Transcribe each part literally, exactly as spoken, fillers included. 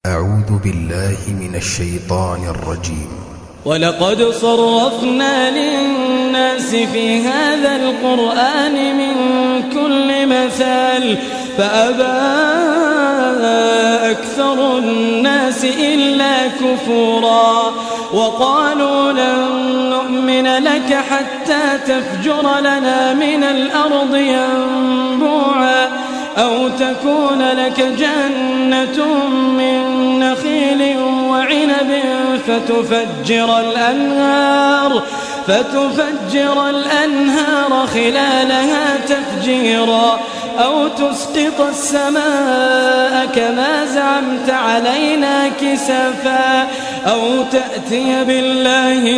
أعوذ بالله من الشيطان الرجيم. ولقد صرفنا للناس في هذا القرآن من كل مثال فأبى أكثر الناس إلا كفورا وقالوا لن نؤمن لك حتى تفجر لنا من الأرض ينبوعا أو تكون لك جنة من نخيل وعنب فتفجر الأنهار فتفجر الأنهار خلالها تفجيرا أو تسقط السماء كما زعمت علينا كسفا أو تأتي بالله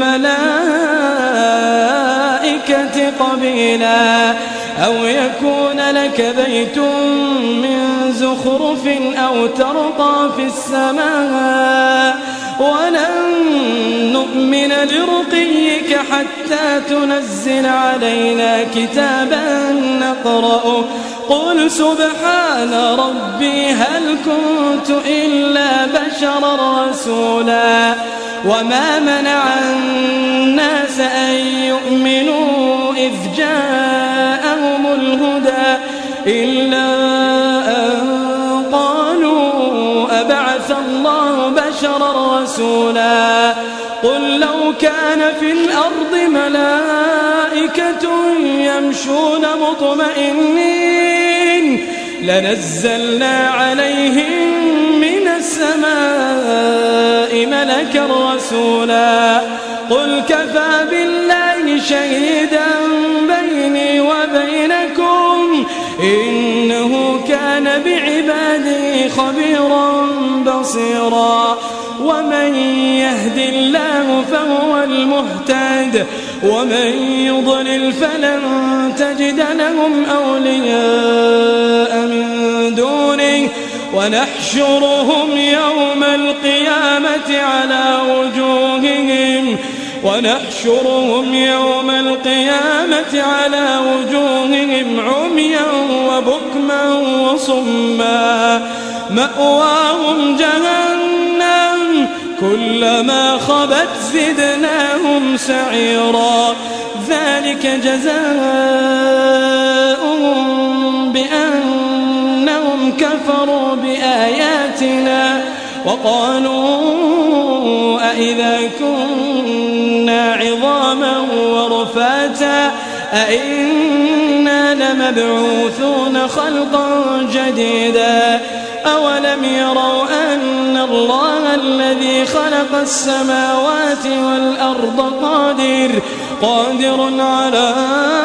والملائكة قبيلا أو يكون لك بيت من زخرف أو ترقى في السماء ولن نؤمن لرقيك حتى تنزل علينا كتابا نقرأه قل سبحان ربي هل كنت إلا بشرا رسولا وما منع الناس أن يؤمنوا إذ جاءهم الهدى إلا أن قالوا أبعث الله بشرا رسولا قل لو كان في الأرض ملائكة يمشون مطمئنين لنزلنا عليهم من السماء ملكا رسولا قل كفى بالله شهيدا بيني وبينكم إنه كان بعباده خبيرا بصيرا ومن يهد الله فهو المهتد ومن يضلل فلن تجد لهم أولياء من دونه ونحشرهم يوم القيامة على وجوههم ونحشرهم يوم القيامة على وجوههم عميا وبكما وصما مأواهم جهنم كلما خبت زدناهم سعيرا ذلك جزاؤهم بأنهم كفروا بآياتنا وقالوا أئذا كنا عظاما ورفاتا أئنا لمبعوثون خلقا جديدا أولم يروا أن الله الذي خلق السماوات والأرض قادر قادر على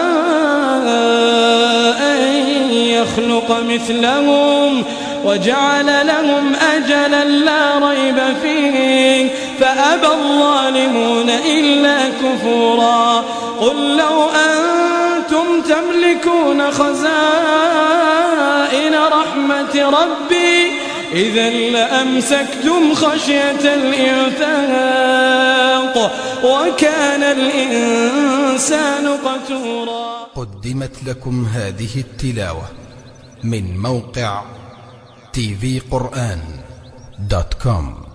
أن يخلق مثلهم وجعل لهم أجلا لا ريب فيه فأبى الظالمون إلا كفورا قل لو أنتم تملكون خزائن رحمة ربي إذا لأمسكتم خشية الإنفاق وكان الإنسان قتورا. قدمت لكم هذه التلاوة من موقع تي في قرآن دوت كوم.